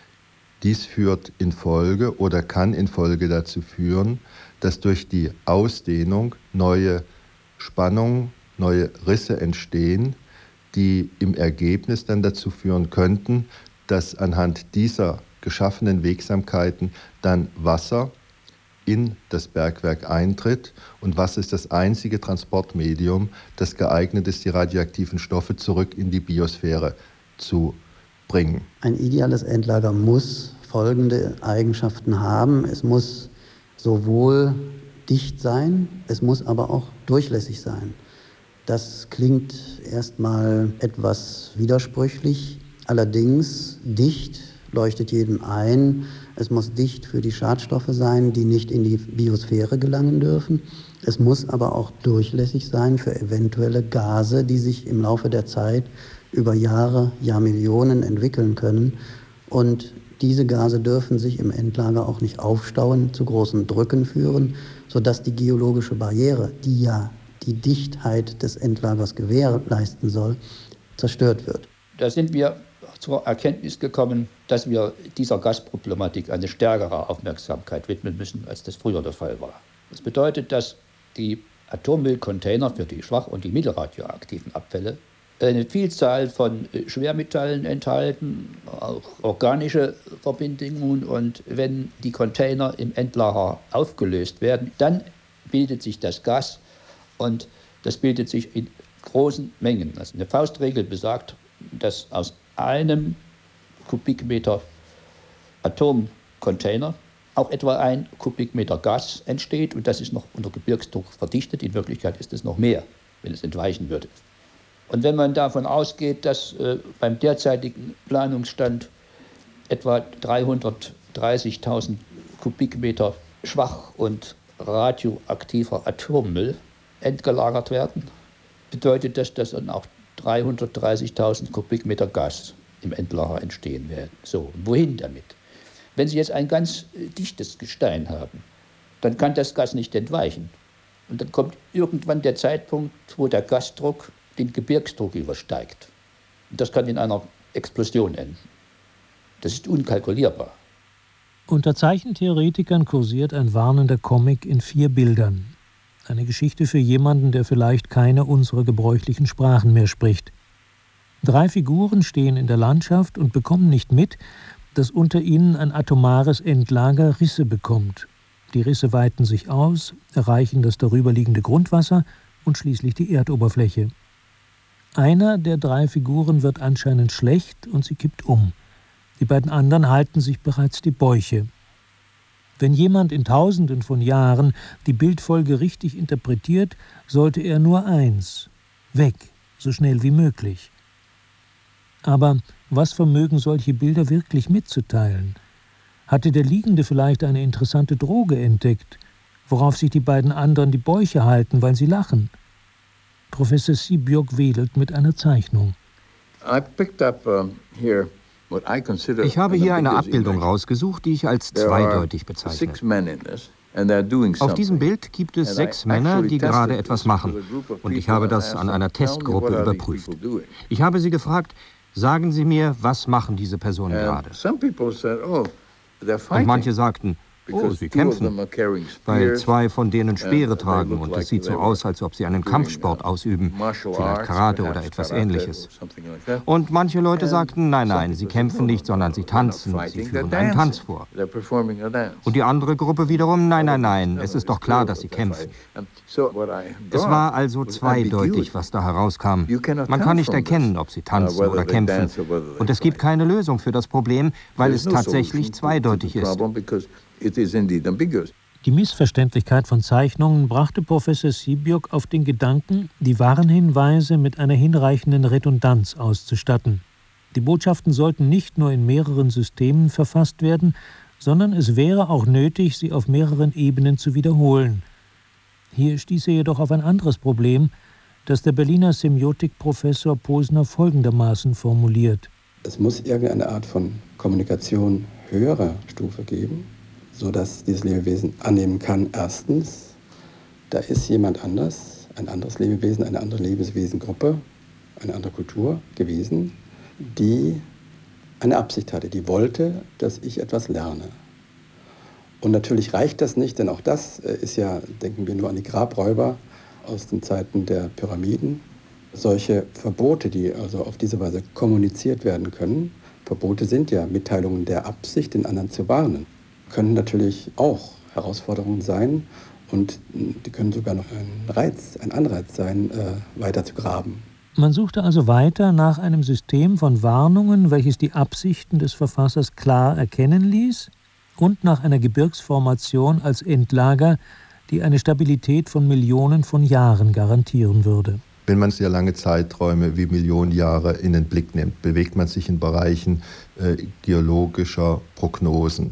Dies führt in Folge oder kann in Folge dazu führen, dass durch die Ausdehnung neue Spannungen, neue Risse entstehen, die im Ergebnis dann dazu führen könnten, dass anhand dieser geschaffenen Wegsamkeiten dann Wasser in das Bergwerk eintritt, und Wasser ist das einzige Transportmedium, das geeignet ist, die radioaktiven Stoffe zurück in die Biosphäre zu bringen. Ein ideales Endlager muss folgende Eigenschaften haben. Es muss sowohl dicht sein, es muss aber auch durchlässig sein. Das klingt erstmal etwas widersprüchlich, allerdings dicht leuchtet jedem ein. Es muss dicht für die Schadstoffe sein, die nicht in die Biosphäre gelangen dürfen. Es muss aber auch durchlässig sein für eventuelle Gase, die sich im Laufe der Zeit über Jahre, Jahrmillionen entwickeln können. Und diese Gase dürfen sich im Endlager auch nicht aufstauen, zu großen Drücken führen, sodass die geologische Barriere, die ja die Dichtheit des Endlagers gewährleisten soll, zerstört wird. Da sind wir zur Erkenntnis gekommen, dass wir dieser Gasproblematik eine stärkere Aufmerksamkeit widmen müssen, als das früher der Fall war. Das bedeutet, dass die Atommüllcontainer für die schwach- und die mittelradioaktiven Abfälle eine Vielzahl von Schwermetallen enthalten, auch organische Verbindungen, und wenn die Container im Endlager aufgelöst werden, dann bildet sich das Gas, und das bildet sich in großen Mengen. Also eine Faustregel besagt, dass aus einem Kubikmeter Atomcontainer auch etwa 1 Kubikmeter Gas entsteht, und das ist noch unter Gebirgsdruck verdichtet. In Wirklichkeit ist es noch mehr, wenn es entweichen würde. Und wenn man davon ausgeht, dass beim derzeitigen Planungsstand etwa 330.000 Kubikmeter schwach und radioaktiver Atommüll entgelagert werden, bedeutet das, dass dann auch 330.000 Kubikmeter Gas im Endlager entstehen werden. So, wohin damit? Wenn Sie jetzt ein ganz dichtes Gestein haben, dann kann das Gas nicht entweichen. Und dann kommt irgendwann der Zeitpunkt, wo der Gasdruck den Gebirgsdruck übersteigt. Und das kann in einer Explosion enden. Das ist unkalkulierbar. Unter Zeichentheoretikern kursiert ein warnender Comic in 4 Bildern. Eine Geschichte für jemanden, der vielleicht keine unserer gebräuchlichen Sprachen mehr spricht. 3 Figuren stehen in der Landschaft und bekommen nicht mit, dass unter ihnen ein atomares Endlager Risse bekommt. Die Risse weiten sich aus, erreichen das darüberliegende Grundwasser und schließlich die Erdoberfläche. Einer der 3 Figuren wird anscheinend schlecht und sie kippt um. Die beiden anderen halten sich bereits die Bäuche. Wenn jemand in Tausenden von Jahren die Bildfolge richtig interpretiert, sollte er nur eins: weg, so schnell wie möglich. Aber was vermögen solche Bilder wirklich mitzuteilen? Hatte der Liegende vielleicht eine interessante Droge entdeckt, worauf sich die beiden anderen die Bäuche halten, weil sie lachen? Professor Siebiok wedelt mit einer Zeichnung. Ich habe hier eine Abbildung rausgesucht, die ich als zweideutig bezeichne. Auf diesem Bild gibt es 6 Männer, die gerade etwas machen. Und ich habe das an einer Testgruppe überprüft. Ich habe sie gefragt, sagen Sie mir, was machen diese Personen gerade? Und manche sagten, oh, sie kämpfen, weil 2 von denen Speere tragen und es sieht so aus, als ob sie einen Kampfsport ausüben, vielleicht Karate oder etwas Ähnliches. Und manche Leute sagten, nein, nein, sie kämpfen nicht, sondern sie tanzen, sie führen einen Tanz vor. Und die andere Gruppe wiederum, nein, nein, nein, es ist doch klar, dass sie kämpfen. Es war also zweideutig, was da herauskam. Man kann nicht erkennen, ob sie tanzen oder kämpfen. Und es gibt keine Lösung für das Problem, weil es tatsächlich zweideutig ist. Die Missverständlichkeit von Zeichnungen brachte Professor Siebiok auf den Gedanken, die Warnhinweise mit einer hinreichenden Redundanz auszustatten. Die Botschaften sollten nicht nur in mehreren Systemen verfasst werden, sondern es wäre auch nötig, sie auf mehreren Ebenen zu wiederholen. Hier stieß er jedoch auf ein anderes Problem, das der Berliner Semiotikprofessor Posner folgendermaßen formuliert. Es muss irgendeine Art von Kommunikation höherer Stufe geben, sodass dieses Lebewesen annehmen kann, erstens, da ist jemand anders, ein anderes Lebewesen, eine andere Lebewesengruppe, eine andere Kultur gewesen, die eine Absicht hatte, die wollte, dass ich etwas lerne. Und natürlich reicht das nicht, denn auch das ist ja, denken wir nur an die Grabräuber aus den Zeiten der Pyramiden, solche Verbote, die also auf diese Weise kommuniziert werden können. Verbote sind ja Mitteilungen der Absicht, den anderen zu warnen. Können natürlich auch Herausforderungen sein und die können sogar noch ein Anreiz sein, weiter zu graben. Man suchte also weiter nach einem System von Warnungen, welches die Absichten des Verfassers klar erkennen ließ, und nach einer Gebirgsformation als Endlager, die eine Stabilität von Millionen von Jahren garantieren würde. Wenn man sehr lange Zeiträume wie Millionen Jahre in den Blick nimmt, bewegt man sich in Bereichen geologischer Prognosen.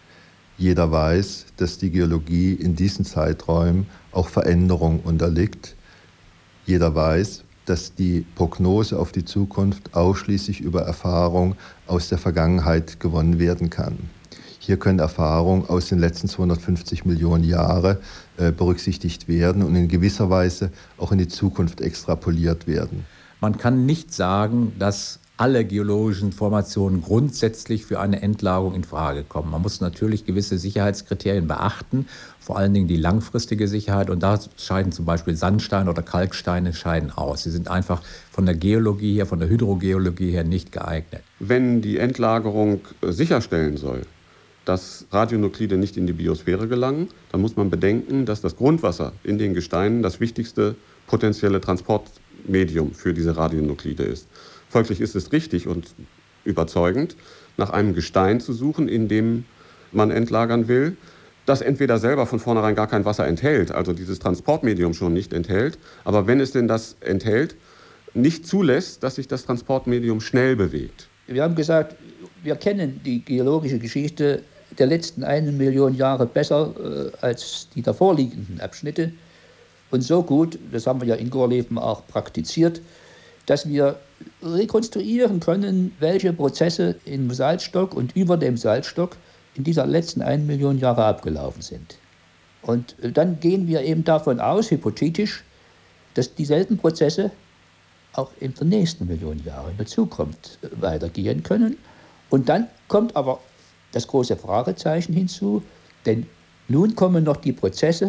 Jeder weiß, dass die Geologie in diesen Zeiträumen auch Veränderung unterliegt. Jeder weiß, dass die Prognose auf die Zukunft ausschließlich über Erfahrung aus der Vergangenheit gewonnen werden kann. Hier können Erfahrungen aus den letzten 250 Millionen Jahren berücksichtigt werden und in gewisser Weise auch in die Zukunft extrapoliert werden. Man kann nicht sagen, dass alle geologischen Formationen grundsätzlich für eine Endlagerung in Frage kommen. Man muss natürlich gewisse Sicherheitskriterien beachten, vor allen Dingen die langfristige Sicherheit. Und da scheiden zum Beispiel Sandsteine oder Kalksteine scheiden aus. Sie sind einfach von der Geologie her, von der Hydrogeologie her nicht geeignet. Wenn die Endlagerung sicherstellen soll, dass Radionuklide nicht in die Biosphäre gelangen, dann muss man bedenken, dass das Grundwasser in den Gesteinen das wichtigste potenzielle Transportmedium für diese Radionuklide ist. Folglich ist es richtig und überzeugend, nach einem Gestein zu suchen, in dem man entlagern will, das entweder selber von vornherein gar kein Wasser enthält, also dieses Transportmedium schon nicht enthält, aber wenn es denn das enthält, nicht zulässt, dass sich das Transportmedium schnell bewegt. Wir haben gesagt, wir kennen die geologische Geschichte der letzten 1 Million Jahre besser als die davorliegenden Abschnitte. Und so gut, das haben wir ja in Gorleben auch praktiziert, dass wir rekonstruieren können, welche Prozesse im Salzstock und über dem Salzstock in dieser letzten 1 Million Jahre abgelaufen sind. Und dann gehen wir eben davon aus, hypothetisch, dass dieselben Prozesse auch in der nächsten Million Jahre in der Zukunft weitergehen können. Und dann kommt aber das große Fragezeichen hinzu, denn nun kommen noch die Prozesse,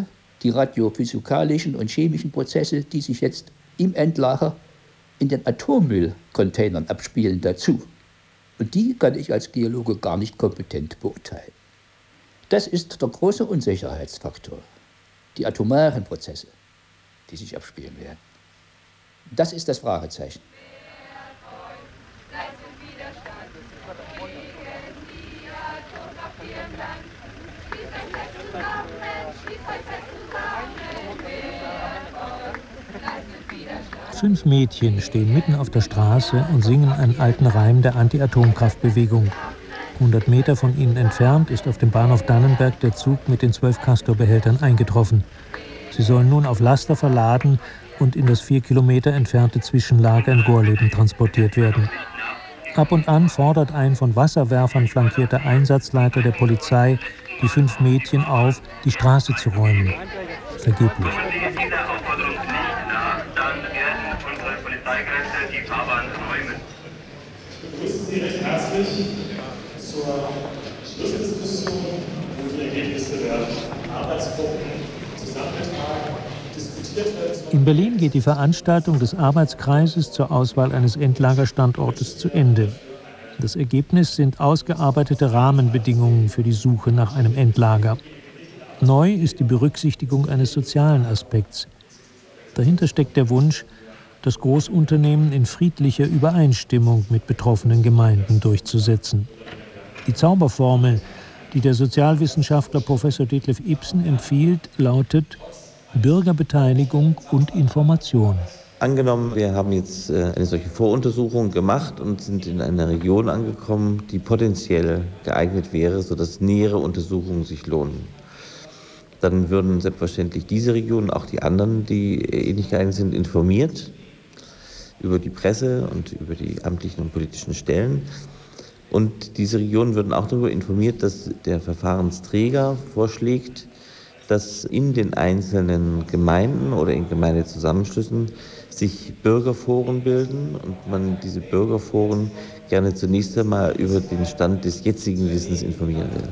die radiophysikalischen und chemischen Prozesse, die sich jetzt im Endlager in den Atommüllcontainern abspielen, dazu. Und die kann ich als Geologe gar nicht kompetent beurteilen. Das ist der große Unsicherheitsfaktor. Die atomaren Prozesse, die sich abspielen werden. Das ist das Fragezeichen. Fünf Mädchen stehen mitten auf der Straße und singen einen alten Reim der Anti-Atomkraftbewegung. 100 Meter von ihnen entfernt ist auf dem Bahnhof Dannenberg der Zug mit den 12 Castor-Behältern eingetroffen. Sie sollen nun auf Laster verladen und in das 4 Kilometer entfernte Zwischenlager in Gorleben transportiert werden. Ab und an fordert ein von Wasserwerfern flankierter Einsatzleiter der Polizei die 5 Mädchen auf, die Straße zu räumen. Vergeblich. Ich begrüße Sie recht herzlich zur Schlussdiskussion, wo die Ergebnisse der Arbeitsgruppen zusammengetragen, diskutiert wird. In Berlin geht die Veranstaltung des Arbeitskreises zur Auswahl eines Endlagerstandortes zu Ende. Das Ergebnis sind ausgearbeitete Rahmenbedingungen für die Suche nach einem Endlager. Neu ist die Berücksichtigung eines sozialen Aspekts. Dahinter steckt der Wunsch, das Großunternehmen in friedlicher Übereinstimmung mit betroffenen Gemeinden durchzusetzen. Die Zauberformel, die der Sozialwissenschaftler Professor Detlef Ibsen empfiehlt, lautet Bürgerbeteiligung und Information. Angenommen, wir haben jetzt eine solche Voruntersuchung gemacht und sind in einer Region angekommen, die potenziell geeignet wäre, sodass nähere Untersuchungen sich lohnen. Dann würden selbstverständlich diese Regionen, auch die anderen, die ähnlich geeignet sind, informiert über die Presse und über die amtlichen und politischen Stellen. Und diese Regionen würden auch darüber informiert, dass der Verfahrensträger vorschlägt, dass in den einzelnen Gemeinden oder in Gemeindezusammenschlüssen sich Bürgerforen bilden und man diese Bürgerforen gerne zunächst einmal über den Stand des jetzigen Wissens informieren will.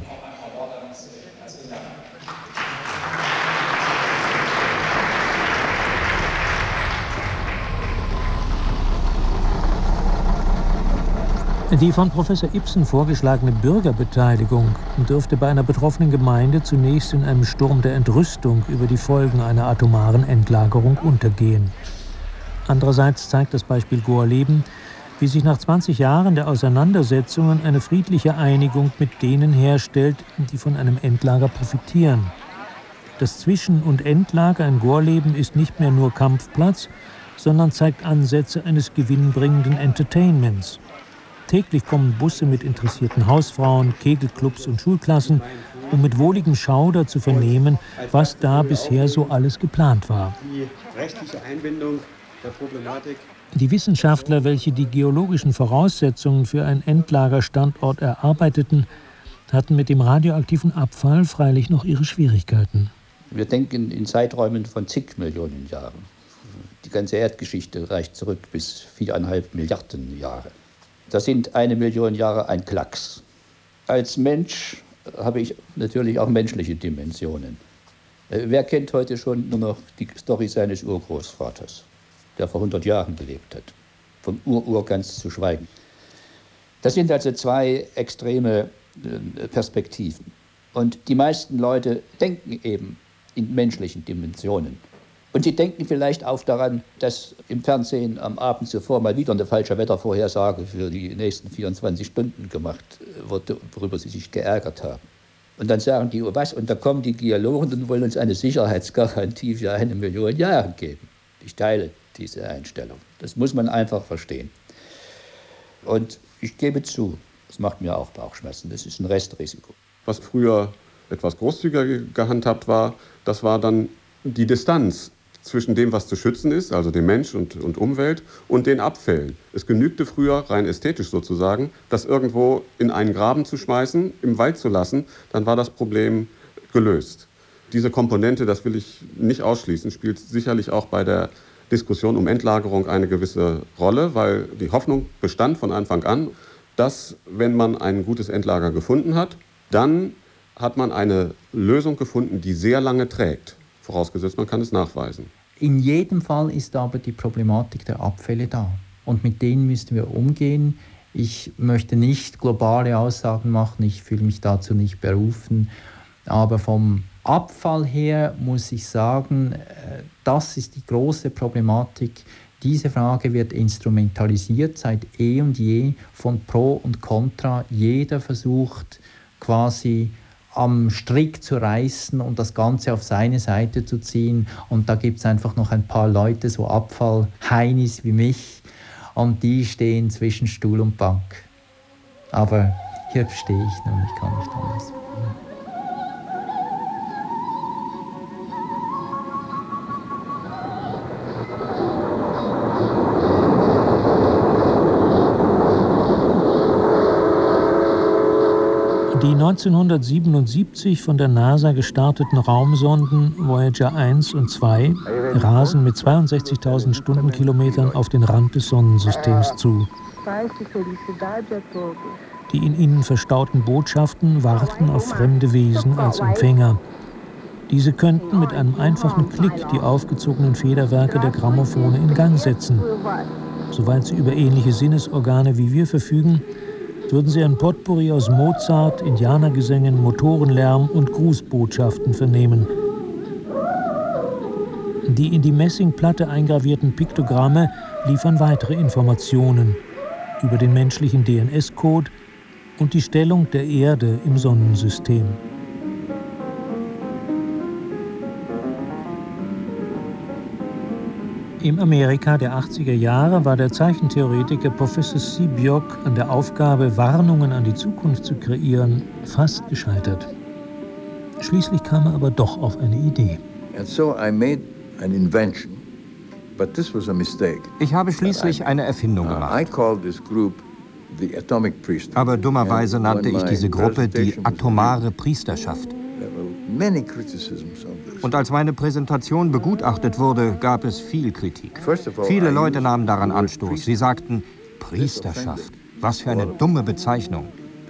Die von Professor Ibsen vorgeschlagene Bürgerbeteiligung dürfte bei einer betroffenen Gemeinde zunächst in einem Sturm der Entrüstung über die Folgen einer atomaren Endlagerung untergehen. Andererseits zeigt das Beispiel Gorleben, wie sich nach 20 Jahren der Auseinandersetzungen eine friedliche Einigung mit denen herstellt, die von einem Endlager profitieren. Das Zwischen- und Endlager in Gorleben ist nicht mehr nur Kampfplatz, sondern zeigt Ansätze eines gewinnbringenden Entertainments. Täglich kommen Busse mit interessierten Hausfrauen, Kegelclubs und Schulklassen, um mit wohligem Schauder zu vernehmen, was da bisher so alles geplant war. Die rechtliche Einbindung der Problematik. Die Wissenschaftler, welche die geologischen Voraussetzungen für einen Endlagerstandort erarbeiteten, hatten mit dem radioaktiven Abfall freilich noch ihre Schwierigkeiten. Wir denken in Zeiträumen von zig Millionen Jahren. Die ganze Erdgeschichte reicht zurück bis 4,5 Milliarden Jahre. Das sind 1 Million Jahre ein Klacks. Als Mensch habe ich natürlich auch menschliche Dimensionen. Wer kennt heute schon nur noch die Story seines Urgroßvaters, der vor 100 Jahren gelebt hat? Vom Ur ganz zu schweigen. Das sind also zwei extreme Perspektiven. Und die meisten Leute denken eben in menschlichen Dimensionen. Und sie denken vielleicht auch daran, dass im Fernsehen am Abend zuvor mal wieder eine falsche Wettervorhersage für die nächsten 24 Stunden gemacht wurde, worüber sie sich geärgert haben. Und dann sagen die, oh was, und da kommen die Geologen und wollen uns eine Sicherheitsgarantie für 1 Million Jahre geben. Ich teile diese Einstellung. Das muss man einfach verstehen. Und ich gebe zu, das macht mir auch Bauchschmerzen, das ist ein Restrisiko. Was früher etwas großzügiger gehandhabt war, das war dann die Distanz zwischen dem, was zu schützen ist, also dem Mensch und Umwelt, und den Abfällen. Es genügte früher, rein ästhetisch sozusagen, das irgendwo in einen Graben zu schmeißen, im Wald zu lassen, dann war das Problem gelöst. Diese Komponente, das will ich nicht ausschließen, spielt sicherlich auch bei der Diskussion um Endlagerung eine gewisse Rolle, weil die Hoffnung bestand von Anfang an, dass, wenn man ein gutes Endlager gefunden hat, dann hat man eine Lösung gefunden, die sehr lange trägt. Vorausgesetzt, man kann es nachweisen. In jedem Fall ist aber die Problematik der Abfälle da. Und mit denen müssen wir umgehen. Ich möchte nicht globale Aussagen machen, ich fühle mich dazu nicht berufen. Aber vom Abfall her muss ich sagen, das ist die große Problematik. Diese Frage wird instrumentalisiert seit eh und je von Pro und Contra. Jeder versucht quasi am Strick zu reißen und das Ganze auf seine Seite zu ziehen. Und da gibt es einfach noch ein paar Leute, so Abfall-Heinis wie mich, und die stehen zwischen Stuhl und Bank. Aber hier stehe ich nun, ich kann nicht anders. Die 1977 von der NASA gestarteten Raumsonden Voyager 1 und 2 rasen mit 62.000 Stundenkilometern auf den Rand des Sonnensystems zu. Die in ihnen verstauten Botschaften warten auf fremde Wesen als Empfänger. Diese könnten mit einem einfachen Klick die aufgezogenen Federwerke der Grammophone in Gang setzen. Soweit sie über ähnliche Sinnesorgane wie wir verfügen, würden sie ein Potpourri aus Mozart, Indianergesängen, Motorenlärm und Grußbotschaften vernehmen. Die in die Messingplatte eingravierten Piktogramme liefern weitere Informationen über den menschlichen DNS-Code und die Stellung der Erde im Sonnensystem. Im Amerika der 80er Jahre war der Zeichentheoretiker Professor Seebiok an der Aufgabe, Warnungen an die Zukunft zu kreieren, fast gescheitert. Schließlich kam er aber doch auf eine Idee. Ich habe schließlich eine Erfindung gemacht. Aber dummerweise nannte ich diese Gruppe die atomare Priesterschaft. Und als meine Präsentation begutachtet wurde, gab es viel Kritik. Viele Leute nahmen daran Anstoß. Sie sagten, Priesterschaft, was für eine dumme Bezeichnung.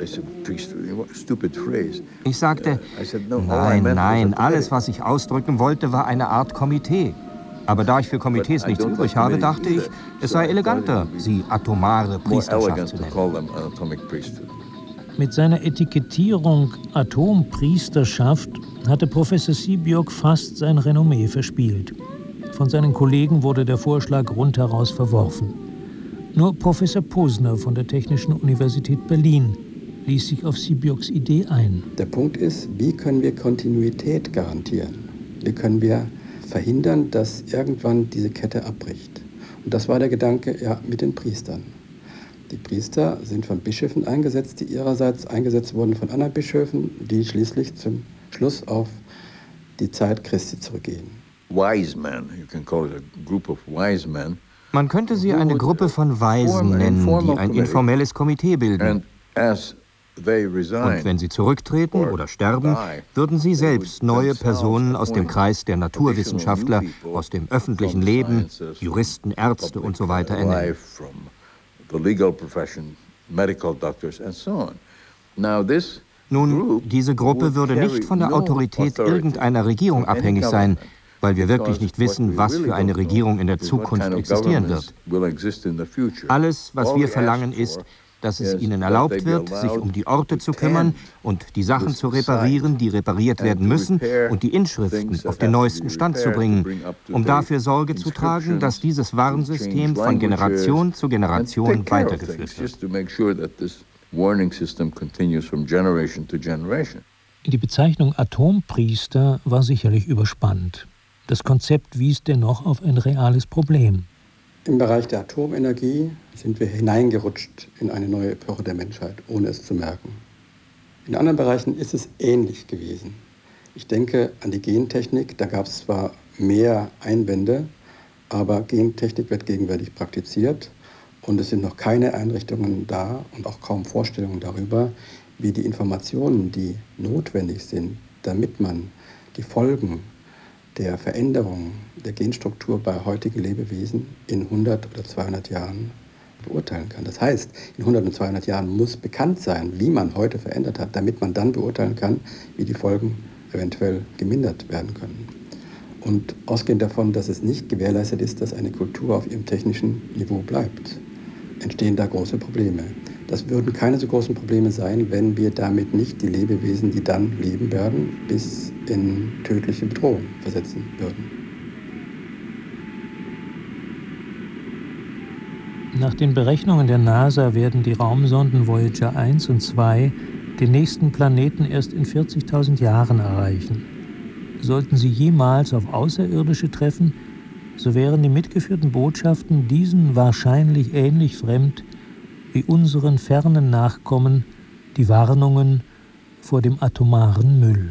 Ich sagte, nein, alles, was ich ausdrücken wollte, war eine Art Komitee. Aber da ich für Komitees nichts übrig habe, dachte ich, es sei eleganter, sie atomare Priesterschaft zu nennen. Mit seiner Etikettierung Atompriesterschaft hatte Professor Seebiok fast sein Renommee verspielt. Von seinen Kollegen wurde der Vorschlag rundheraus verworfen. Nur Professor Posner von der Technischen Universität Berlin ließ sich auf Seebioks Idee ein. Der Punkt ist, wie können wir Kontinuität garantieren? Wie können wir verhindern, dass irgendwann diese Kette abbricht? Und das war der Gedanke mit den Priestern. Die Priester sind von Bischöfen eingesetzt, die ihrerseits eingesetzt wurden von anderen Bischöfen, die schließlich zum Schluss auf die Zeit Christi zurückgehen. Man könnte sie eine Gruppe von Weisen nennen, die ein informelles Komitee bilden. Und wenn sie zurücktreten oder sterben, würden sie selbst neue Personen aus dem Kreis der Naturwissenschaftler, aus dem öffentlichen Leben, Juristen, Ärzte und so weiter ernennen. Nun, diese Gruppe würde nicht von der Autorität irgendeiner Regierung abhängig sein, weil wir wirklich nicht wissen, was für eine Regierung in der Zukunft existieren wird. Alles, was wir verlangen, ist, dass es ihnen erlaubt wird, sich um die Orte zu kümmern und die Sachen zu reparieren, die repariert werden müssen, und die Inschriften auf den neuesten Stand zu bringen, um dafür Sorge zu tragen, dass dieses Warnsystem von Generation zu Generation weitergeführt wird. Die Bezeichnung Atompriester war sicherlich überspannt. Das Konzept wies dennoch auf ein reales Problem. Im Bereich der Atomenergie sind wir hineingerutscht in eine neue Epoche der Menschheit, ohne es zu merken. In anderen Bereichen ist es ähnlich gewesen. Ich denke an die Gentechnik, da gab es zwar mehr Einwände, aber Gentechnik wird gegenwärtig praktiziert und es sind noch keine Einrichtungen da und auch kaum Vorstellungen darüber, wie die Informationen, die notwendig sind, damit man die Folgen der Veränderung der Genstruktur bei heutigen Lebewesen in 100 oder 200 Jahren beurteilen kann. Das heißt, in 100 und 200 Jahren muss bekannt sein, wie man heute verändert hat, damit man dann beurteilen kann, wie die Folgen eventuell gemindert werden können. Und ausgehend davon, dass es nicht gewährleistet ist, dass eine Kultur auf ihrem technischen Niveau bleibt, entstehen da große Probleme. Das würden keine so großen Probleme sein, wenn wir damit nicht die Lebewesen, die dann leben werden, bis in tödliche Bedrohung versetzen würden. Nach den Berechnungen der NASA werden die Raumsonden Voyager 1 und 2 den nächsten Planeten erst in 40.000 Jahren erreichen. Sollten sie jemals auf Außerirdische treffen, so wären die mitgeführten Botschaften diesen wahrscheinlich ähnlich fremd wie unseren fernen Nachkommen die Warnungen vor dem atomaren Müll.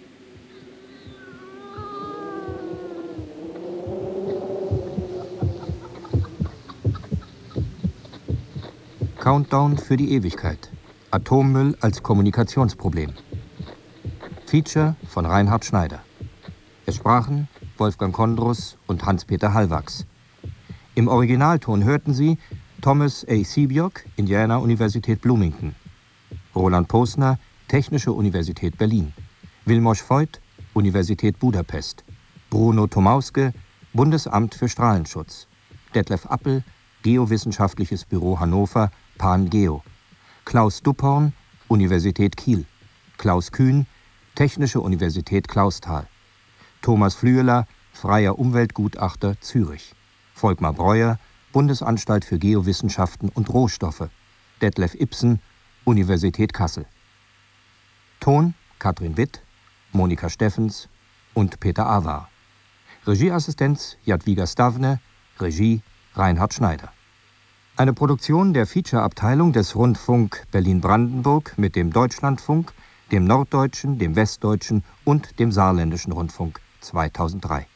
Countdown für die Ewigkeit. Atommüll als Kommunikationsproblem. Feature von Reinhard Schneider. Es sprachen Wolfgang Kondrus und Hans-Peter Hallwachs. Im Originalton hörten Sie Thomas A. Siebiok, Indiana-Universität Bloomington. Roland Posner, Technische Universität Berlin. Vilmos Voigt, Universität Budapest. Bruno Tomauske, Bundesamt für Strahlenschutz. Detlef Appel, Geowissenschaftliches Büro Hannover, PanGeo. Klaus Dupphorn, Universität Kiel. Klaus Kühn, Technische Universität Clausthal. Thomas Flüeler, Freier Umweltgutachter Zürich. Volkmar Breuer, Bundesanstalt für Geowissenschaften und Rohstoffe. Detlef Ibsen, Universität Kassel. Ton Katrin Witt, Monika Steffens und Peter Avar. Regieassistenz Jadwiga Stavne, Regie Reinhard Schneider. Eine Produktion der Feature-Abteilung des Rundfunk Berlin-Brandenburg mit dem Deutschlandfunk, dem Norddeutschen, dem Westdeutschen und dem Saarländischen Rundfunk 2003.